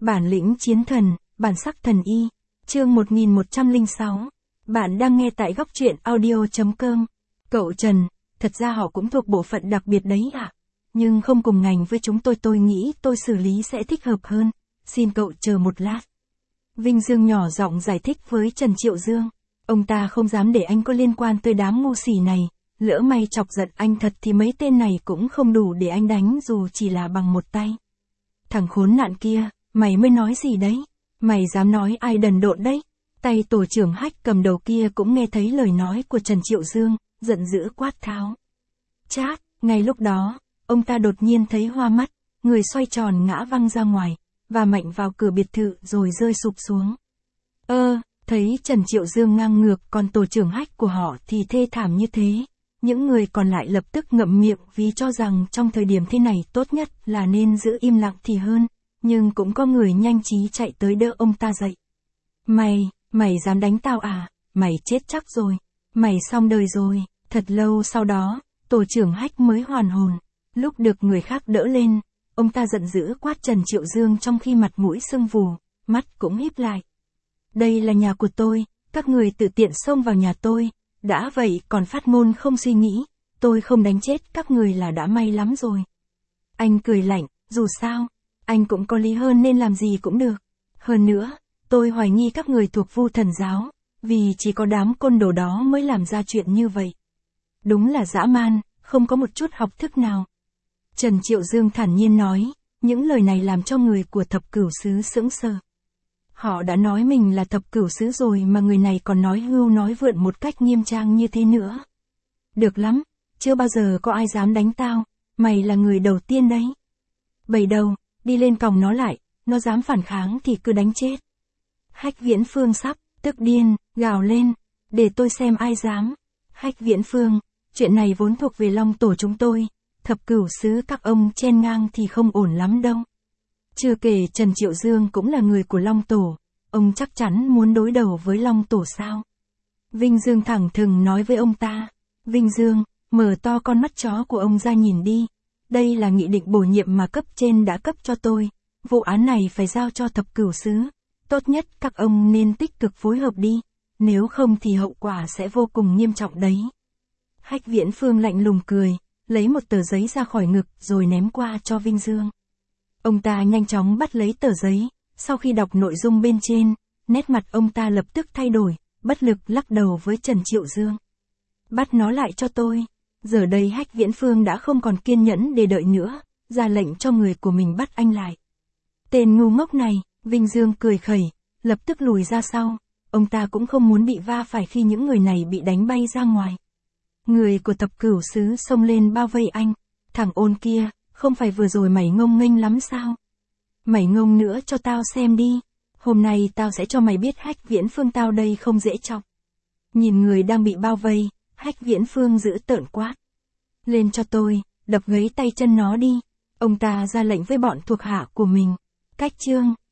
Bản lĩnh chiến thần, bản sắc thần y. Chương 1106. Bạn đang nghe tại góc truyện audio.com. Cậu Trần, thật ra họ cũng thuộc bộ phận đặc biệt đấy ạ. Nhưng không cùng ngành với chúng tôi nghĩ tôi xử lý sẽ thích hợp hơn. Xin cậu chờ một lát. Vinh Dương nhỏ giọng giải thích với Trần Triệu Dương. Ông ta không dám để anh có liên quan tới đám ngu xỉ này. Lỡ may chọc giận anh thật thì mấy tên này cũng không đủ để anh đánh dù chỉ là bằng một tay. Thằng khốn nạn kia, mày mới nói gì đấy? Mày dám nói ai đần độn đấy? Tay tổ trưởng Hách cầm đầu kia cũng nghe thấy lời nói của Trần Triệu Dương, giận dữ quát tháo. Chát, ngay lúc đó, ông ta đột nhiên thấy hoa mắt, người xoay tròn ngã văng ra ngoài, và mạnh vào cửa biệt thự rồi rơi sụp xuống. Thấy Trần Triệu Dương ngang ngược còn tổ trưởng Hách của họ thì thê thảm như thế. Những người còn lại lập tức ngậm miệng vì cho rằng trong thời điểm thế này tốt nhất là nên giữ im lặng thì hơn, nhưng cũng có người nhanh trí chạy tới đỡ ông ta dậy. Mày dám đánh tao à? Mày chết chắc rồi. Mày xong đời rồi. Thật lâu sau đó, tổ trưởng Hách mới hoàn hồn. Lúc được người khác đỡ lên, ông ta giận dữ quát Trần Triệu Dương trong khi mặt mũi sưng vù, mắt cũng híp lại. Đây là nhà của tôi, các người tự tiện xông vào nhà tôi. Đã vậy còn phát ngôn không suy nghĩ, tôi không đánh chết các người là đã may lắm rồi. Anh cười lạnh, dù sao, anh cũng có lý hơn nên làm gì cũng được. Hơn nữa, tôi hoài nghi các người thuộc Vu Thần giáo, vì chỉ có đám côn đồ đó mới làm ra chuyện như vậy. Đúng là dã man, không có một chút học thức nào. Trần Triệu Dương thản nhiên nói, những lời này làm cho người của Thập Cửu Xứ sững sờ. Họ đã nói mình là Thập Cửu Xứ rồi mà người này còn nói hưu nói vượn một cách nghiêm trang như thế nữa. Được lắm, chưa bao giờ có ai dám đánh tao, mày là người đầu tiên đấy. Bầy đầu, đi lên còng nó lại, nó dám phản kháng thì cứ đánh chết. Hách Viễn Phương sắp, tức điên, gào lên, để tôi xem ai dám. Hách Viễn Phương, chuyện này vốn thuộc về Long Tổ chúng tôi, Thập Cửu Xứ các ông chen ngang thì không ổn lắm đâu. Chưa kể Trần Triệu Dương cũng là người của Long Tổ, ông chắc chắn muốn đối đầu với Long Tổ sao? Vinh Dương thẳng thừng nói với ông ta. Vinh Dương, mở to con mắt chó của ông ra nhìn đi. Đây là nghị định bổ nhiệm mà cấp trên đã cấp cho tôi. Vụ án này phải giao cho Thập Cửu Xứ. Tốt nhất các ông nên tích cực phối hợp đi. Nếu không thì hậu quả sẽ vô cùng nghiêm trọng đấy. Hách Viễn Phương lạnh lùng cười, lấy một tờ giấy ra khỏi ngực rồi ném qua cho Vinh Dương. Ông ta nhanh chóng bắt lấy tờ giấy, sau khi đọc nội dung bên trên, nét mặt ông ta lập tức thay đổi, bất lực lắc đầu với Trần Triệu Dương. Bắt nó lại cho tôi. Giờ đây Hách Viễn Phương đã không còn kiên nhẫn để đợi nữa, ra lệnh cho người của mình bắt anh lại. Tên ngu ngốc này, Vinh Dương cười khẩy, lập tức lùi ra sau, ông ta cũng không muốn bị va phải khi những người này bị đánh bay ra ngoài. Người của Thập Cửu Xứ xông lên bao vây anh, thằng ôn kia, không phải vừa rồi mày ngông nghênh lắm sao? Mày ngông nữa cho tao xem đi, hôm nay tao sẽ cho mày biết Hách Viễn Phương tao đây không dễ chọc. Nhìn người đang bị bao vây, Hách Viễn Phương giữ tợn quát. Lên cho tôi, đập gãy tay chân nó đi. Ông ta ra lệnh với bọn thuộc hạ của mình. Cách chương